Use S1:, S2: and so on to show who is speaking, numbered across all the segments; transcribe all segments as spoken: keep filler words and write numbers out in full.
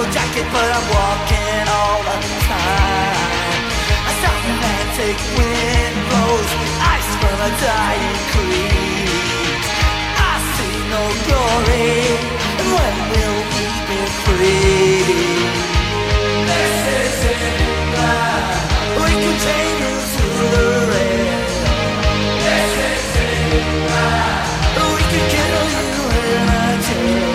S1: muscle jacket, but I'm walking all the time. A South Atlantic wind blows ice from a dying creek. I see no glory, when will we be free? This is England, we can chain you to the rail. This is England, we can kill you in a jail.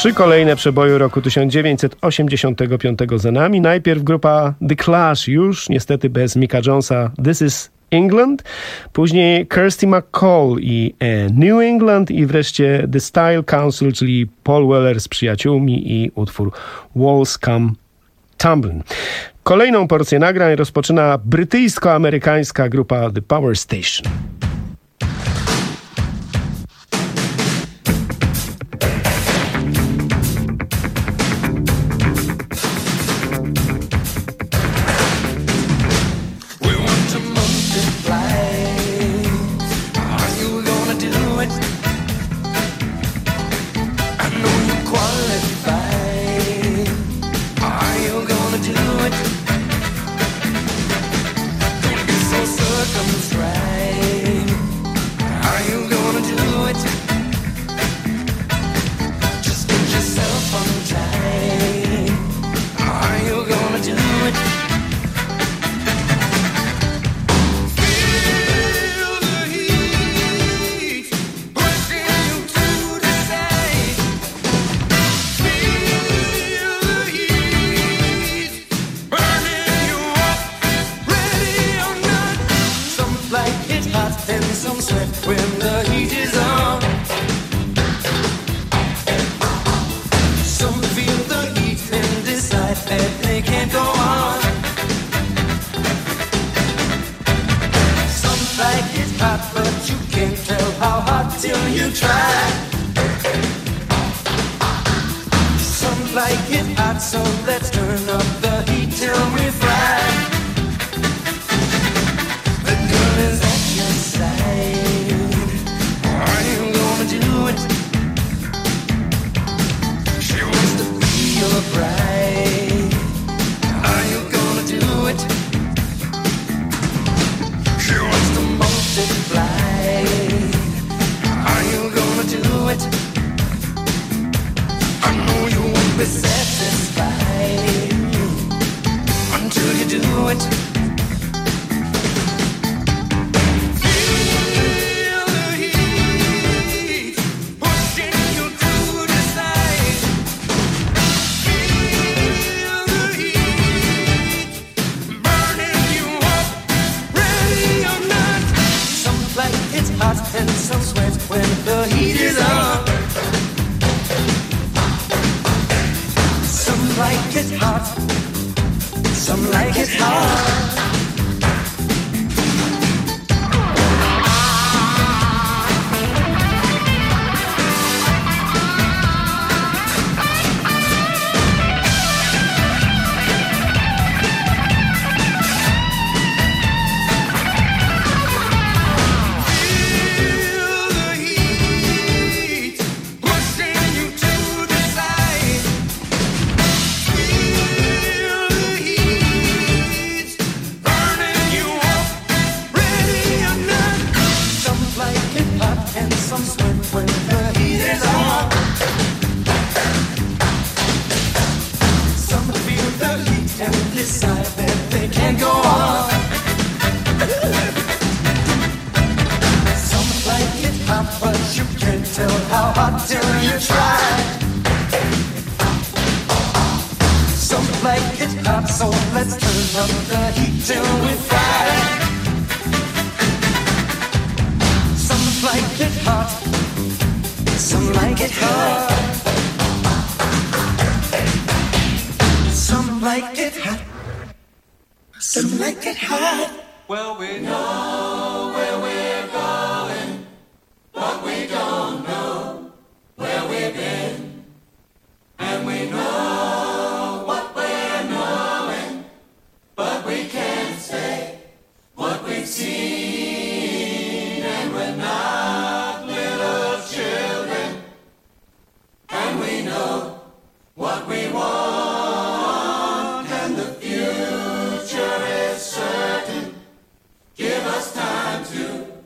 S2: Trzy kolejne przeboje roku tysiąc dziewięćset osiemdziesiątego piątego za nami. Najpierw grupa The Clash, już niestety bez Micka Jonesa, This is England. Później Kirsty McCall i New England. I wreszcie The Style Council, czyli Paul Weller z przyjaciółmi i utwór Walls Come Tumbling. Kolejną porcję nagrań rozpoczyna brytyjsko-amerykańska grupa The Power Station.
S3: Give us time to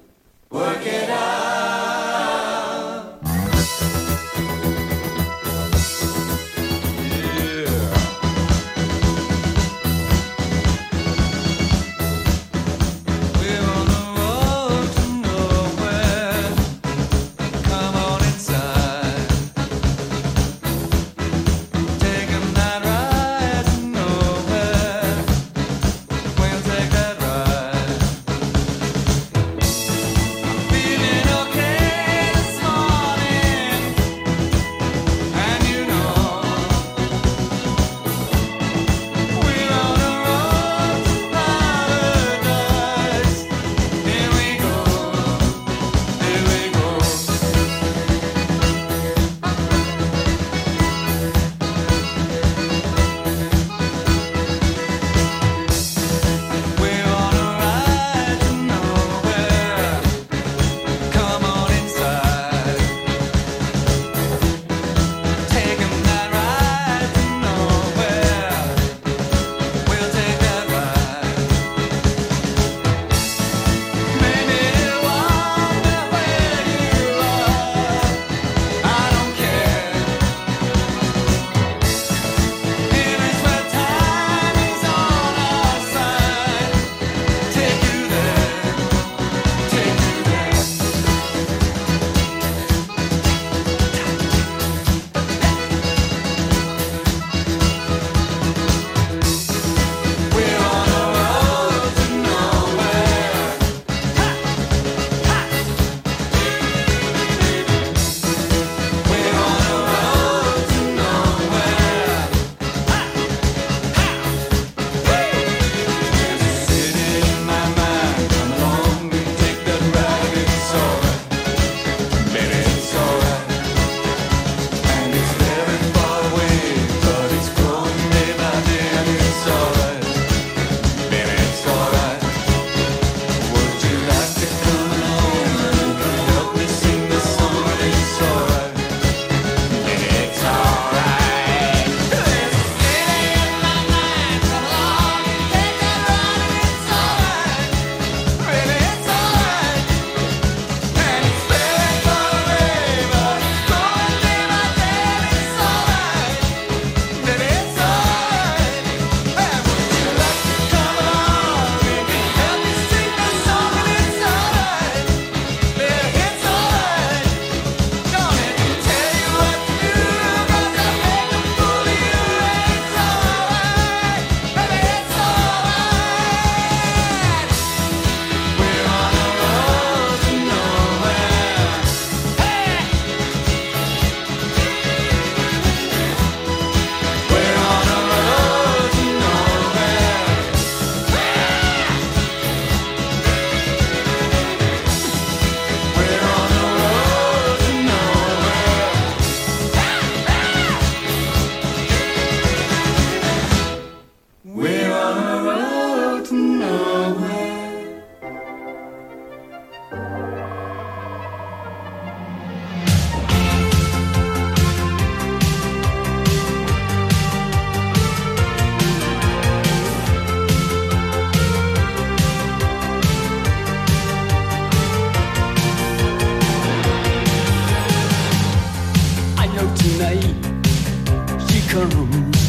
S1: comes.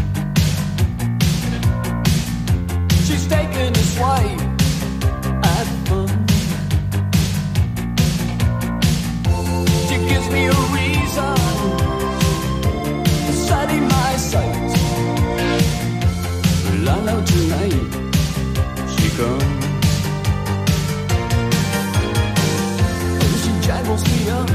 S1: She's taking a swipe at fun. She gives me a reason, setting my sight. Well, I know tonight she comes. Oh, she jangles me up.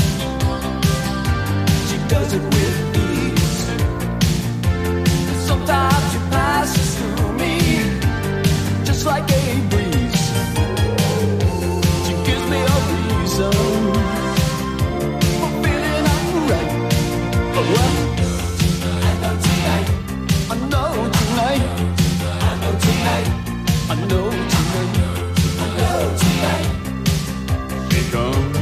S1: She does it with ease. Sometimes she passes through me just like a breeze. She gives me a reason for feeling alright. Oh, well, I know tonight, I know tonight, I know tonight, I know tonight, I know tonight. She comes.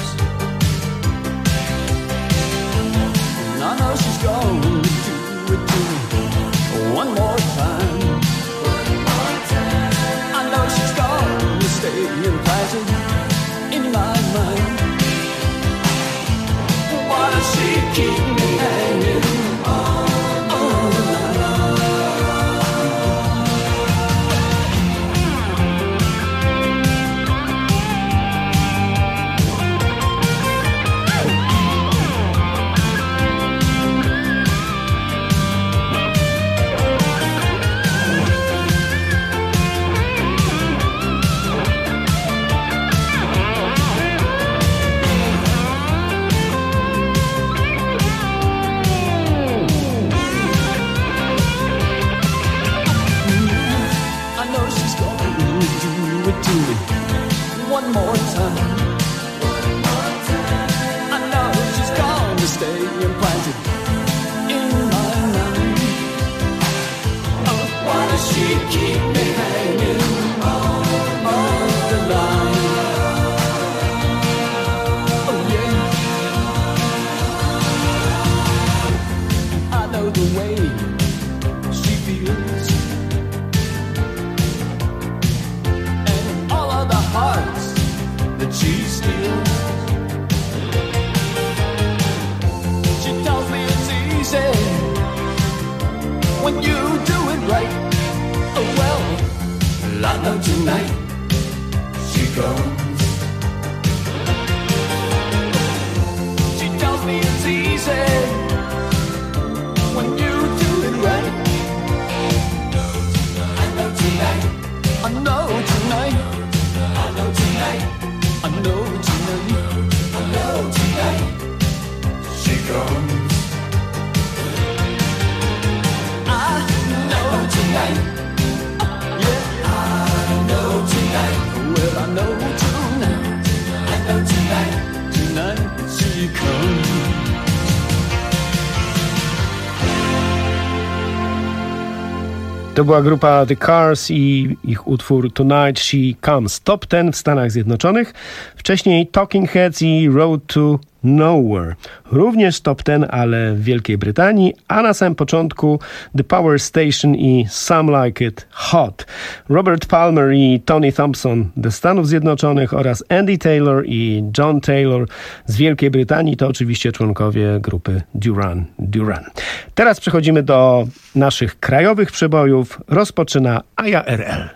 S1: And I know she's going to do it to me one more time. I know she's gonna stay implanted in my mind. Why does she keep me hanging on all the night? One more time. I know she's gonna stay implanted in my mind. Oh, why does she keep me hanging on, on the line? Oh yeah, I know the way she feels, and all of the hearts that she steals. She tells me it's easy when you do it right. Oh well, I know tonight she comes. She tells me it's easy when you do it right. I know tonight, I know tonight, I know tonight, I know tonight, I know tonight she comes. I know tonight, yeah, I know tonight. Well, I know tonight, I know tonight, tonight she comes.
S2: To była grupa The Cars i ich utwór Tonight She Comes. Top ten w Stanach Zjednoczonych. Wcześniej Talking Heads i Road to Nowhere. Również top ten, ale w Wielkiej Brytanii, a na samym początku The Power Station i Some Like It Hot. Robert Palmer i Tony Thompson ze Stanów Zjednoczonych oraz Andy Taylor i John Taylor z Wielkiej Brytanii to oczywiście członkowie grupy Duran Duran. Teraz przechodzimy do naszych krajowych przebojów. Rozpoczyna Aja R L.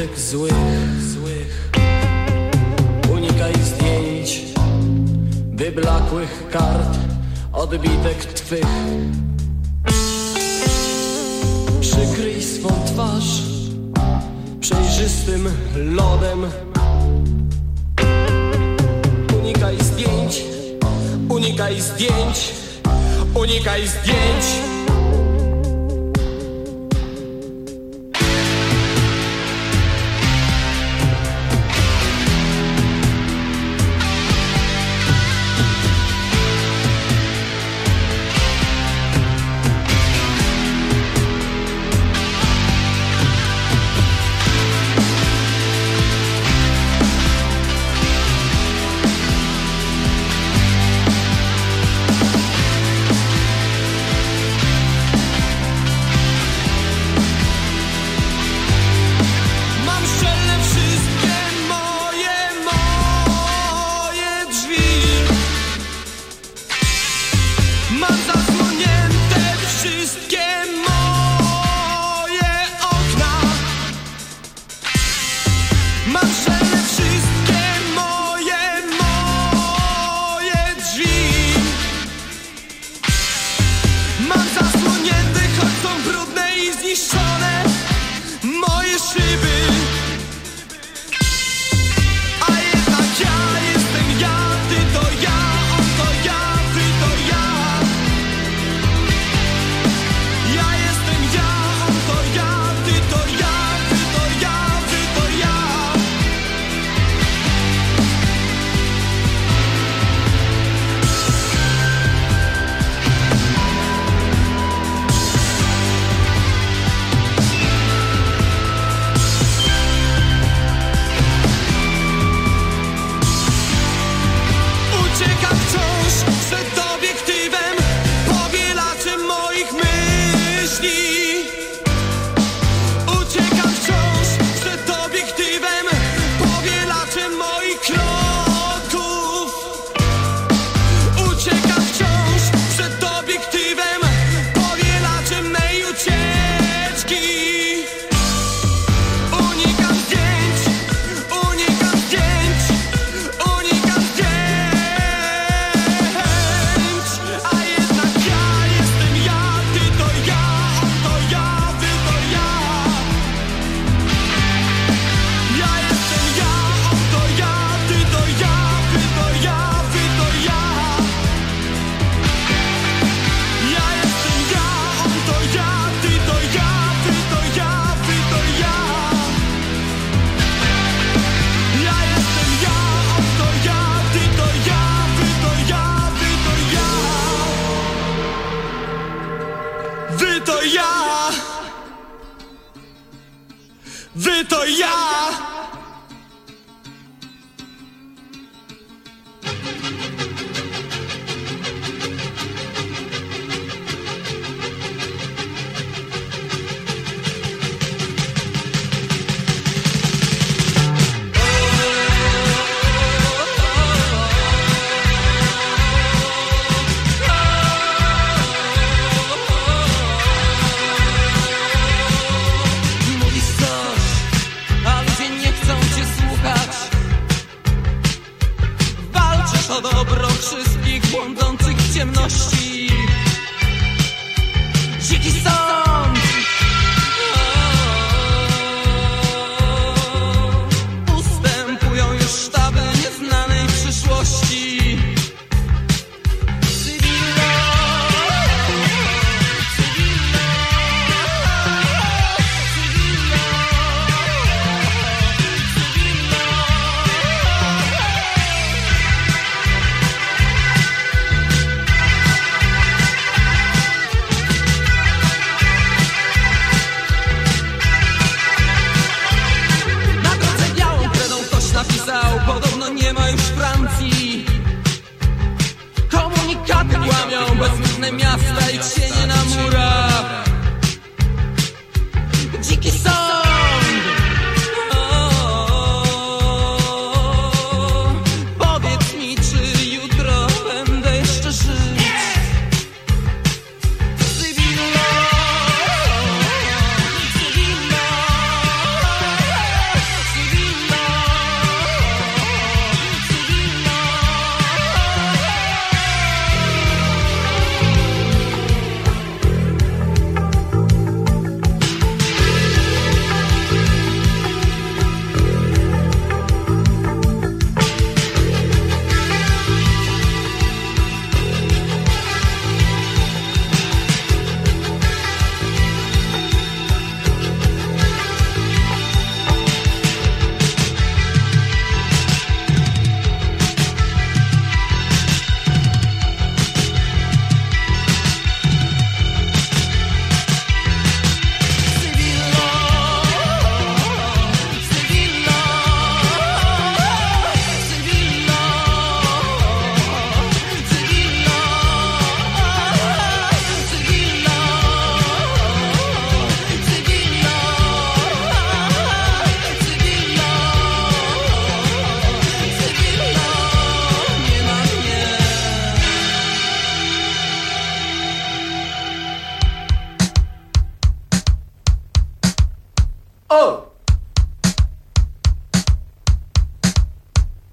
S3: odbitek złych, złych. Unikaj zdjęć, wyblakłych kart, odbitek twych. Przykryj swą twarz przejrzystym lodem. Unikaj zdjęć, unikaj zdjęć, unikaj zdjęć.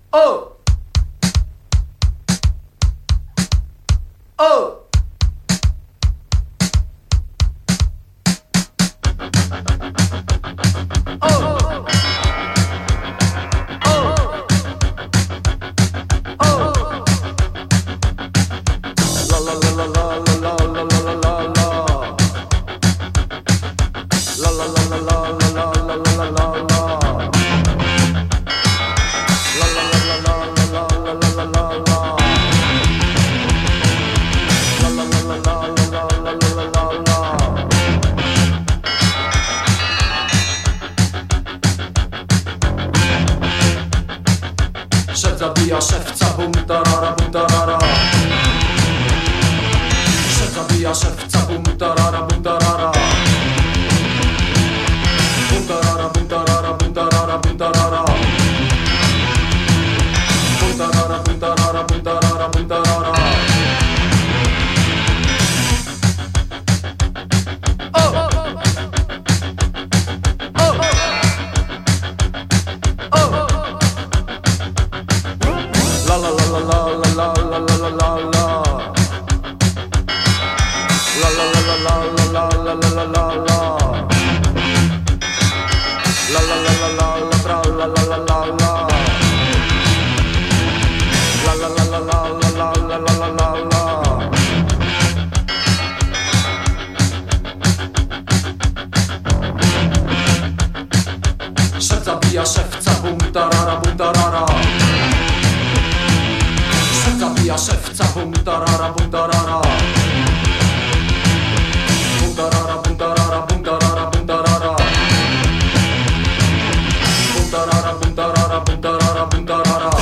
S1: Oh! Oh!
S3: Zabija szewca, bum tarara, bum tarara. Szef zabija szewca, bum tarara, bum tarara. Bum tarara, bum tarara, bum tarara, bum tarara. Bum tarara, bum tarara, bum tarara, bum tarara. Szef zabija szewca, bum tarara, bum tarara. Szef zabija szewca, bum tarara, bum tarara. Bum tarara, bum tarara, bum tarara, bum tarara. Bum tarara, bum tarara, bum tarara, bum tarara.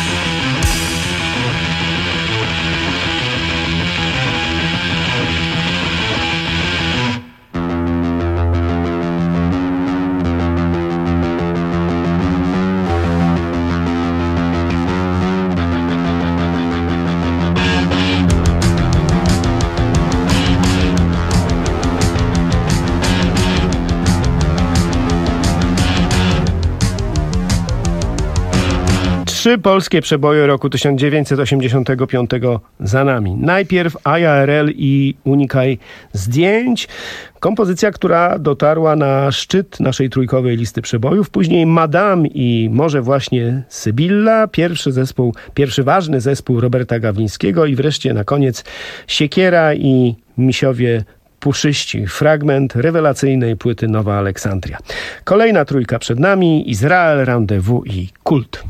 S2: Trzy polskie przeboje roku tysiąc dziewięćset osiemdziesiątego piątego za nami. Najpierw I R L i Unikaj zdjęć. Kompozycja, która dotarła na szczyt naszej trójkowej listy przebojów. Później Madame i może właśnie Sybilla. Pierwszy zespół, pierwszy ważny zespół Roberta Gawlińskiego. I wreszcie na koniec Siekiera i Misiowie Puszyści. Fragment rewelacyjnej płyty Nowa Aleksandria. Kolejna trójka przed nami. Izrael, Rendezvous i Kult.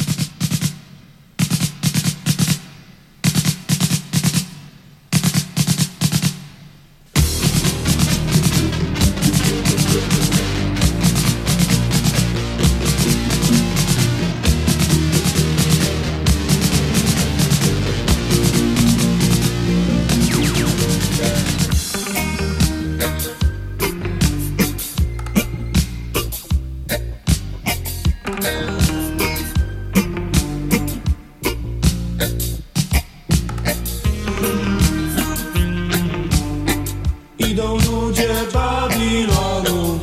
S4: Idą ludzie Babilonu,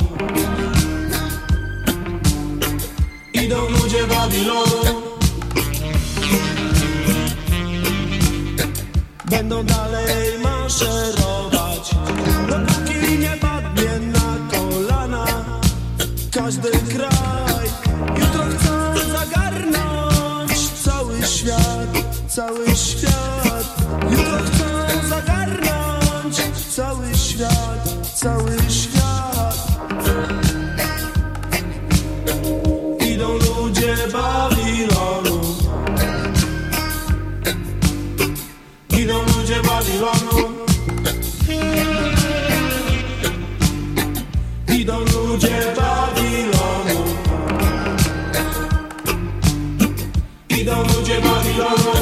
S4: idą ludzie Babilonu, będą dalej maszerować, dopóki nie padnie na kolana każdy kraj. Jutro chcą zagarnąć cały świat, cały świat. Jutro chcą zagarnąć cały świat, cały świat. Idą ludzie Babilonu, idą ludzie Babilonu, idą ludzie Babilonu, idą ludzie Babilonu.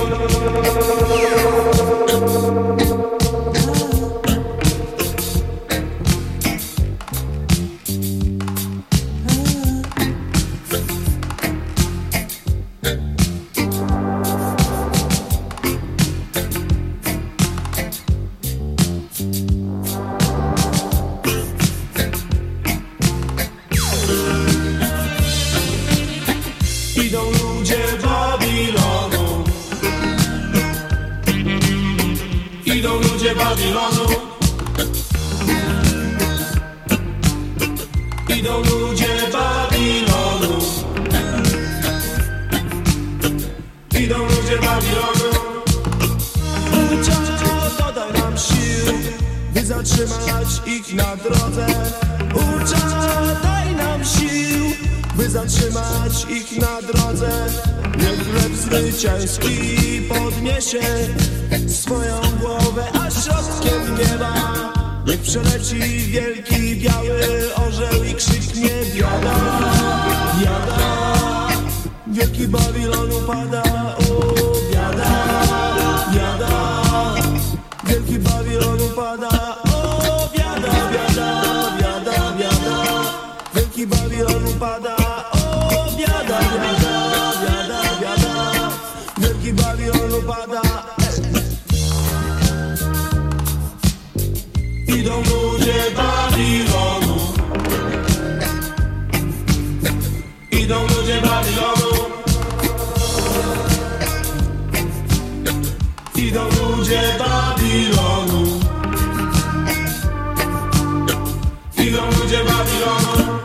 S4: Babilonu. Idą ludzie Babilonu. Idą ludzie Babilonu. Ucza, dodaj nam sił, by zatrzymać ich na drodze. Ucza, daj nam sił, by zatrzymać ich na drodze. Niech chleb zwycięski podniesie swoją głowę, a środkiem nieba niech przeleci wielki biały orzeł i krzyknie biada, biada. Wielki Babilon upada, o biada, biada. Wielki Babilon upada, o biada, biada, biada, biada. Wielki Babilon upada, o biada, biada, biada, biada. Wielki Babilon upada. Idą ludzie Babilonu. Idą ludzie Babilonu. Idą ludzie Babilonu. Idą ludzie Babilonu.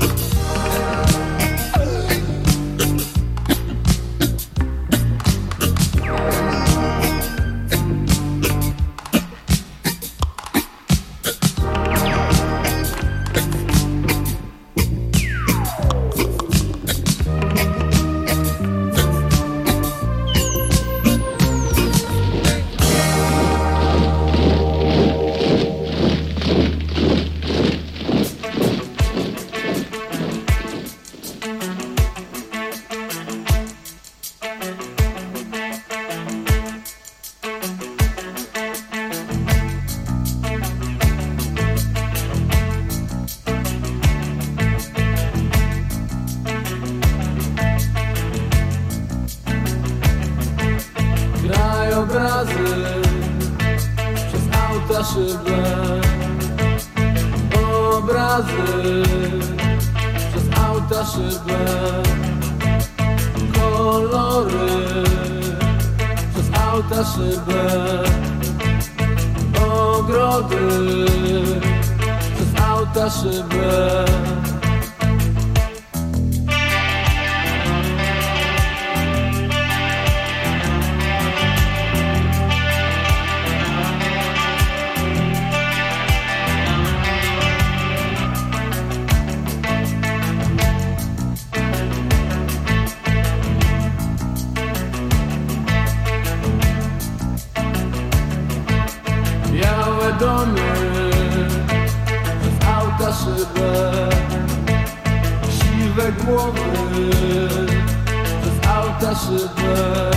S3: Krajobrazy przez auta szybę, obrazy przez auta szybę, kolory przez auta szybę, ogrody przez auta szybę. Białe domy przez auta szybę, siwe głowy przez auta szybę,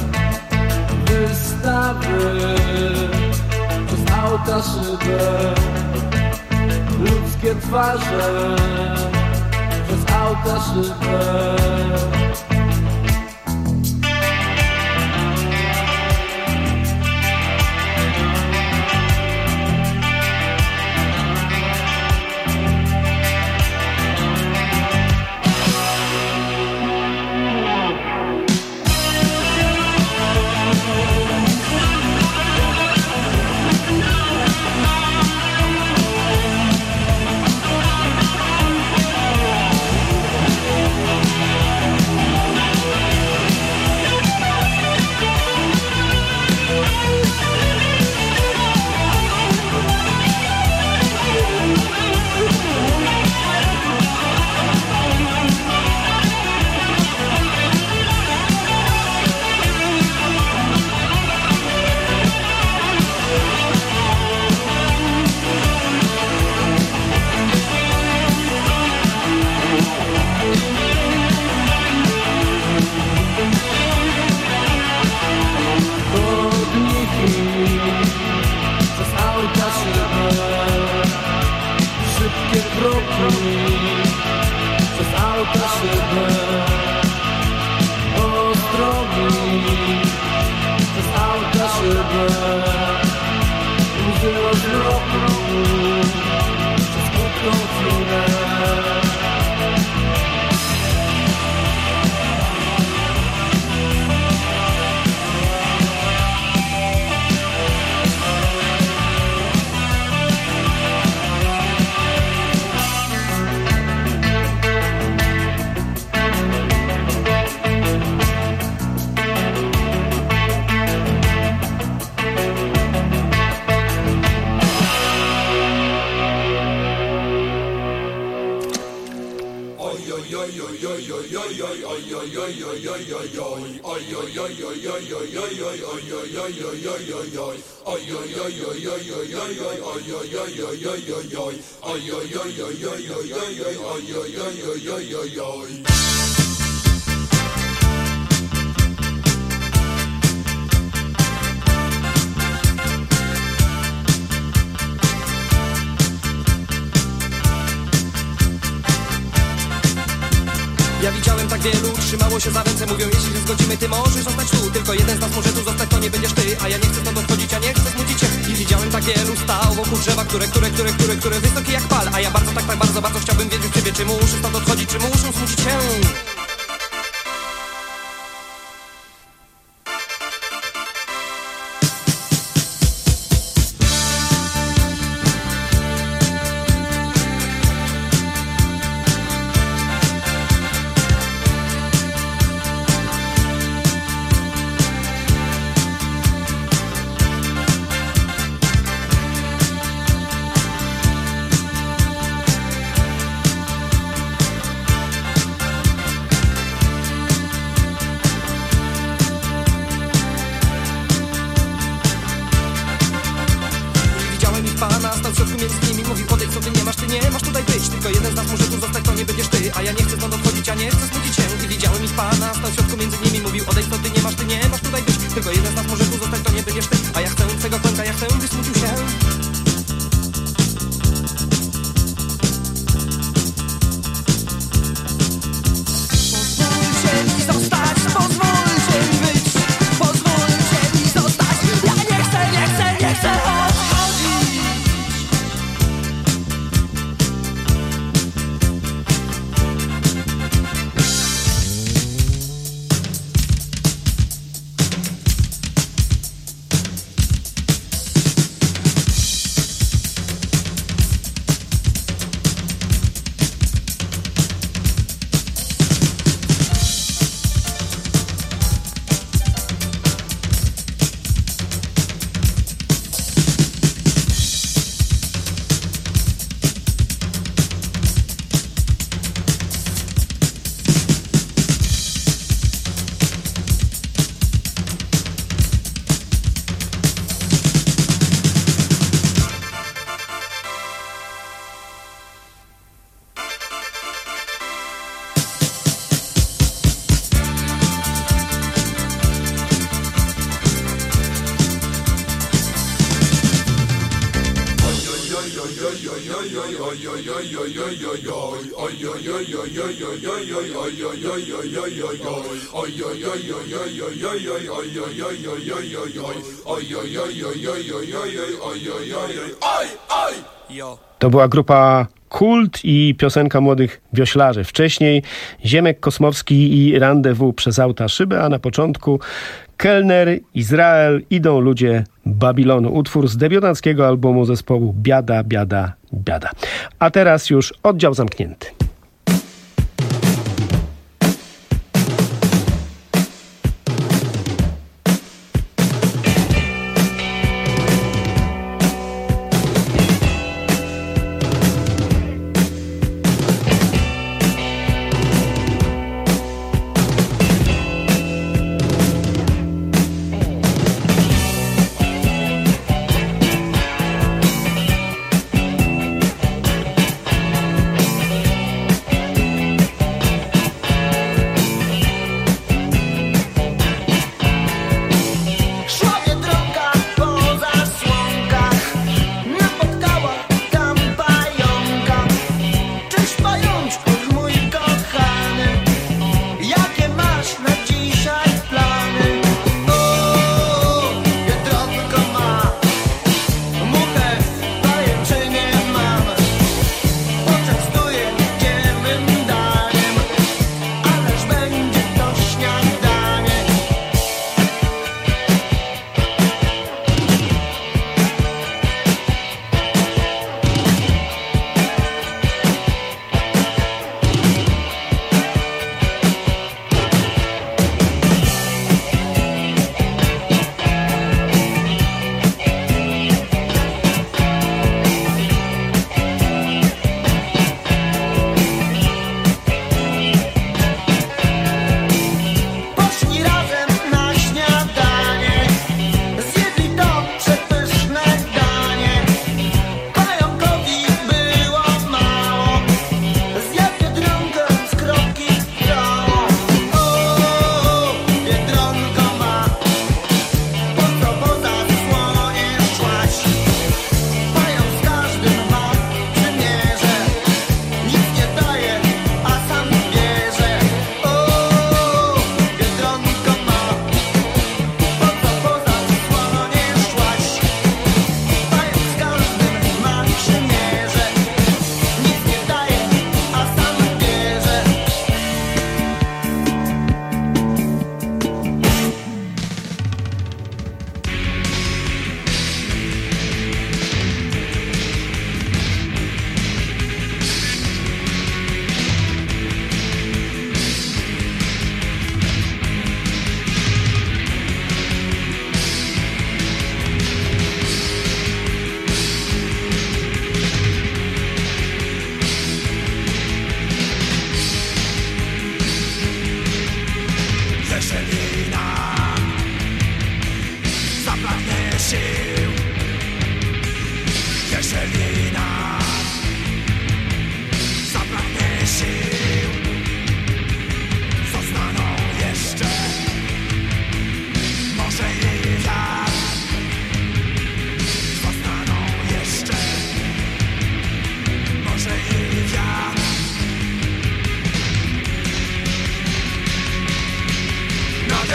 S3: wystawy przez auta szybę, ludzkie twarze przez auta szybę.
S5: Ja widziałem tak wielu, trzymało się za ręce. Mówią, jeśli się zgodzimy, ty możesz zostać tu. Tylko jeden z nas może tu zostać, to nie będziesz ty. A ja nie chcę stąd odchodzić, a nie chcę smucić się. I widziałem tak wielu, stał wokół drzewa, które, które, które, które, które wysokie jak pal. A ja bardzo, tak, tak bardzo, bardzo chciałbym wiedzieć ciebie, czy muszę stąd odchodzić, czy muszę smucić się.
S2: To była grupa Kult i piosenka młodych wioślarzy. Wcześniej Ziemek Kosmowski i Rendezvous przez auta szyby, a na początku Kellner, Izrael, Idą ludzie Babilonu. Utwór z debiutanckiego albumu zespołu Biada, Biada, Biada. A teraz już oddział zamknięty.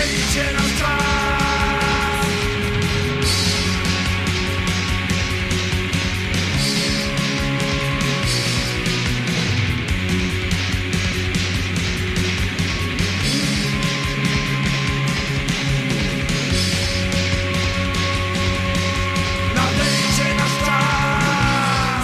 S1: Nadejdzie nasz czas. Nadejdzie nasz czas.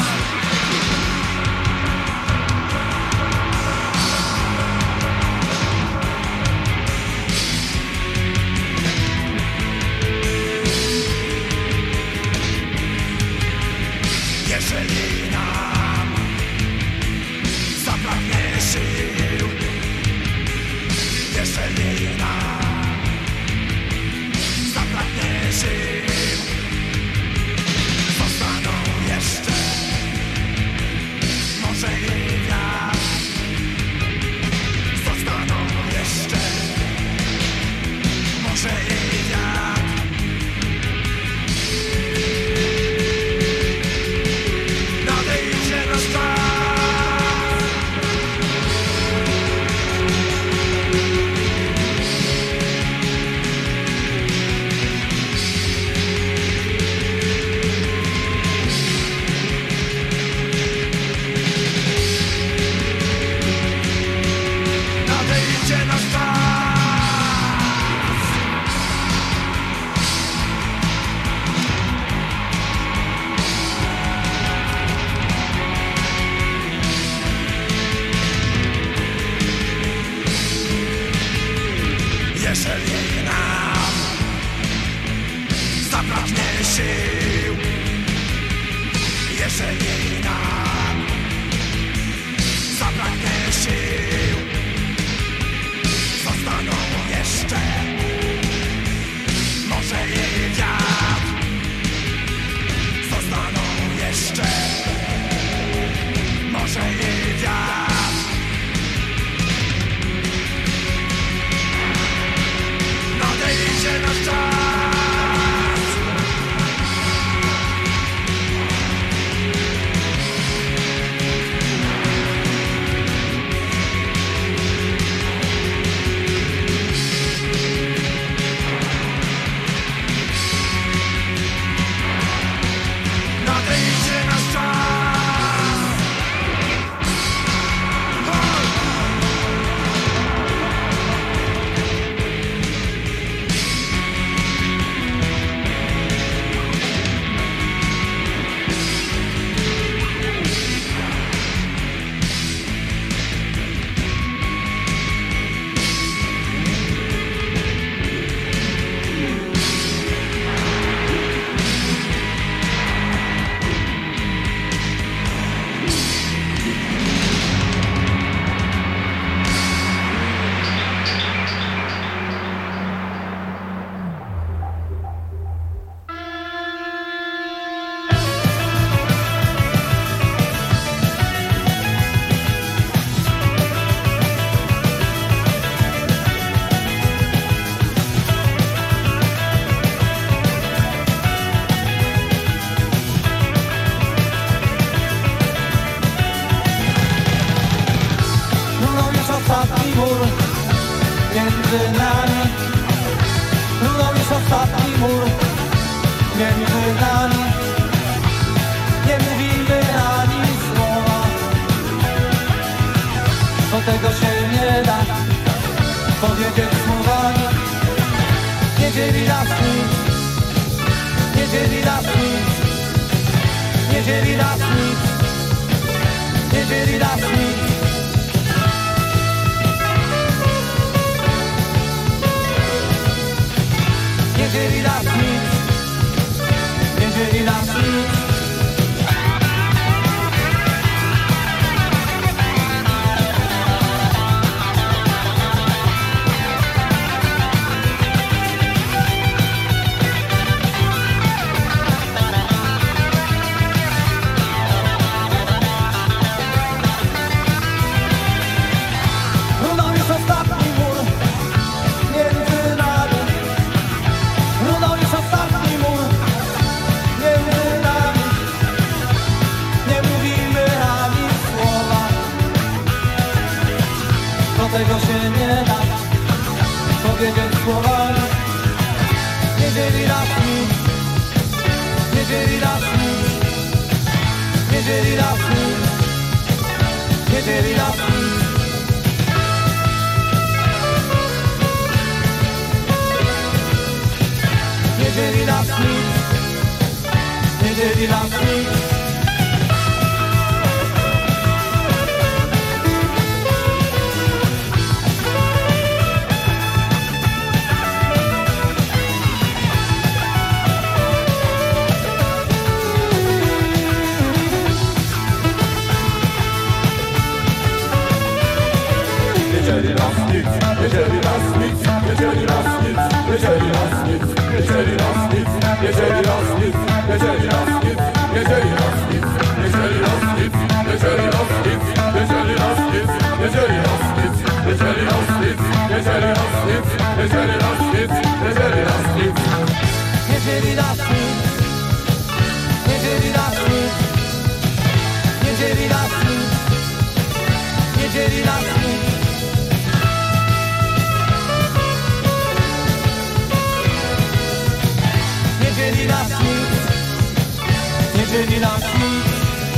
S1: Jeżeli nam zabraknie sił, jeżeli nam zabraknie sił, zostaną jeszcze może i wiatr, zostaną jeszcze może i wiatr. Nadejdzie nasz czas. Nadejdzie nasz czas. Jeżeli nam zabraknie sił, jeżeli nam zabraknie sił, zostaną jeszcze może i wiatr, zostaną jeszcze może i wiatr. Nadejdzie nasz czas. Nadejdzie nasz czas.
S6: Runął już ostatni mur między nami. Runął już ostatni mur między nami. Nie mówimy ani słowa, bo tego się nie da powiedzieć słowami. Nie dzieli nas nic, nie dzieli nas nic, nie dzieli nas nic, nie dzieli nas nic. Nie dzieli nas nic, nie dzieli nas nic. Runął już ostatni mur między nami. Runął już ostatni mur między nami. Nie mówimy ani słowa, do tego się nie da powiedzieć słowami. Nie dzieli nas nic, nie dzieli nas nic, nie dzieli nas nic, nie dzieli nas nic. Nie dzieli nas nic, nie dzieli nas nic.
S4: Jeżeli raz nic, jeżeli raz nic, jeżeli raz nic, jeżeli raz nic, jeżeli raz nic, jeżeli raz nic, jeżeli raz nic, jeżeli raz nic, jeżeli raz nic, jeżeli raz nic, jeżeli raz nic, jeżeli raz nic, jeżeli raz nic, jeżeli raz nic, jeżeli raz nic, jeżeli raz nic.
S6: Jeżeli raz nic, jeżeli raz nic, jeżeli raz nic, jeżeli raz nic. Nie dzieli nas nic, nie dzieli nas nic.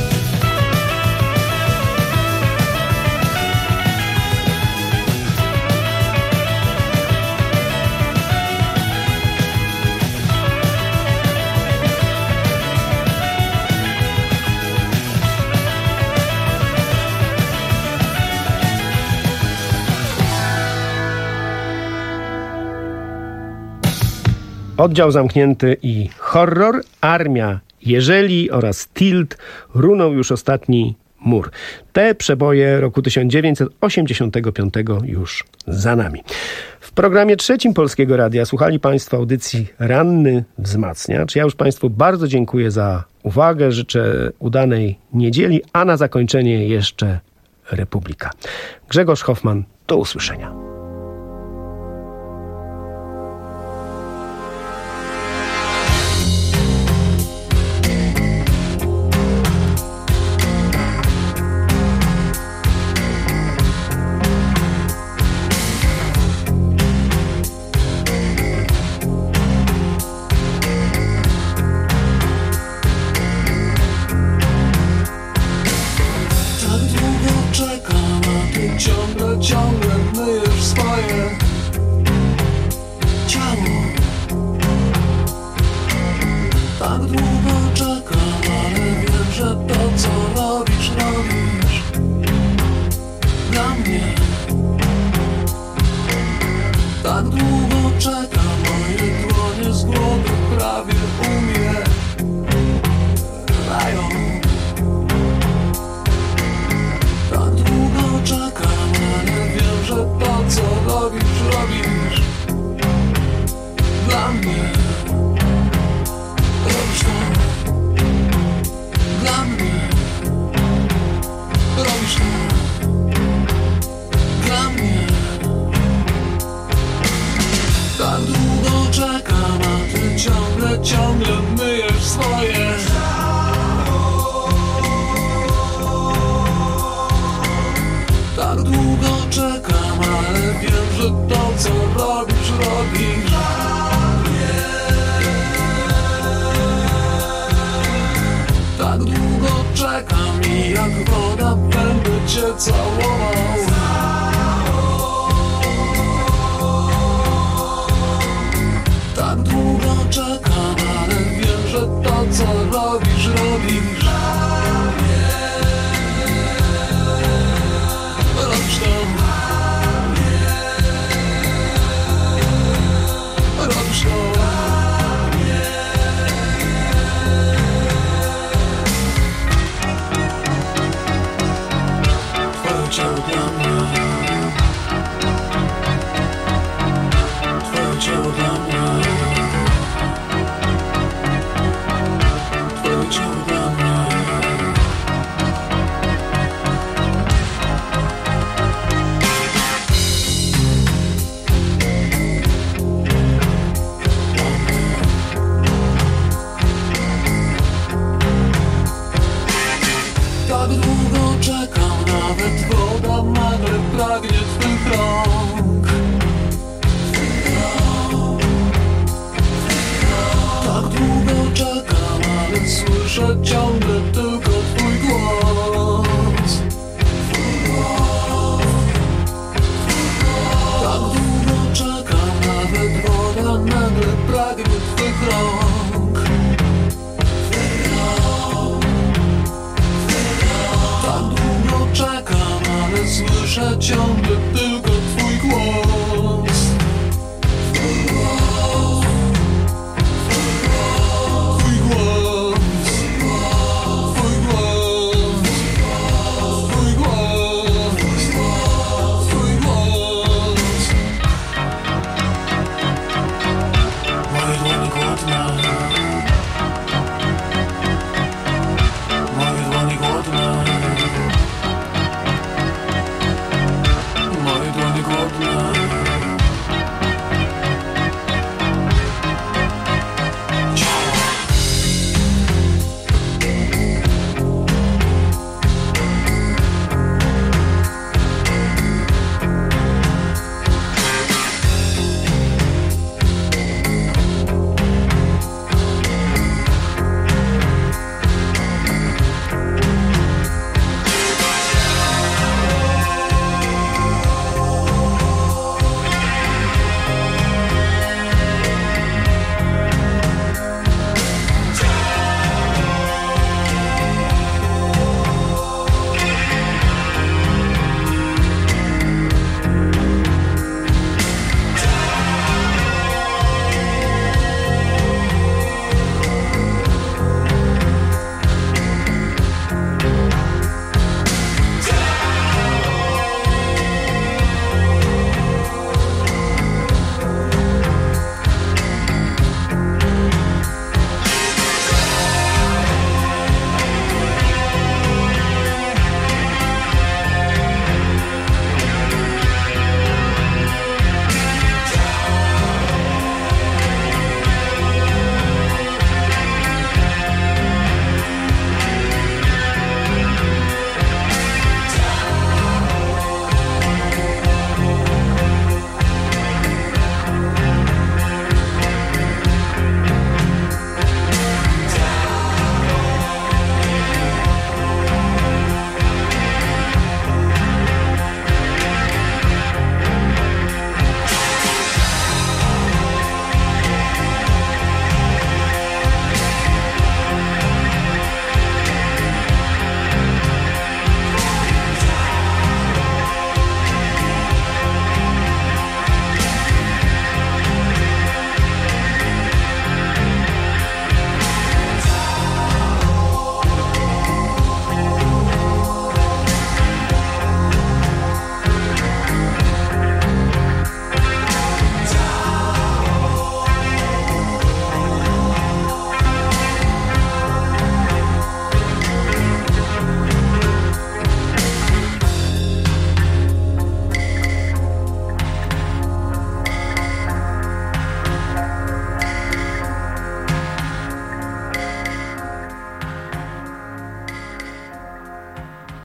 S2: Oddział Zamknięty i Horror, Armia Jeżeli oraz Tilt, runął już ostatni mur. Te przeboje roku tysiąc dziewięćset osiemdziesiątego piątego już za nami. W programie trzecim Polskiego Radia słuchali Państwo audycji Ranny Wzmacniacz. Ja już Państwu bardzo dziękuję za uwagę, życzę udanej niedzieli, a na zakończenie jeszcze Republika. Grzegorz Hoffman, do usłyszenia.
S4: Ciągle, ciągle myjesz swoje ciało. Tak długo czekam, ale wiem, że to co robisz, robisz dla mnie. Tak długo czekam, moje dłonie z głowy prawie umierają. Tak długo czekam, że to co robisz, robisz dla mnie. Robisz to dla mnie. Robisz to dla mnie. Tak długo czekam, a ty ciągle, ciągle myjesz swoje. Tak długo czekam, ale wiem, że to co robisz, robisz dla mnie. Tak długo czekam i jak woda będę cię całował. Tak długo czekam, ale wiem, że to co robisz, robisz dla mnie. Robisz to dla mnie. Robisz to dla mnie. Twoje ciało dla
S6: gród.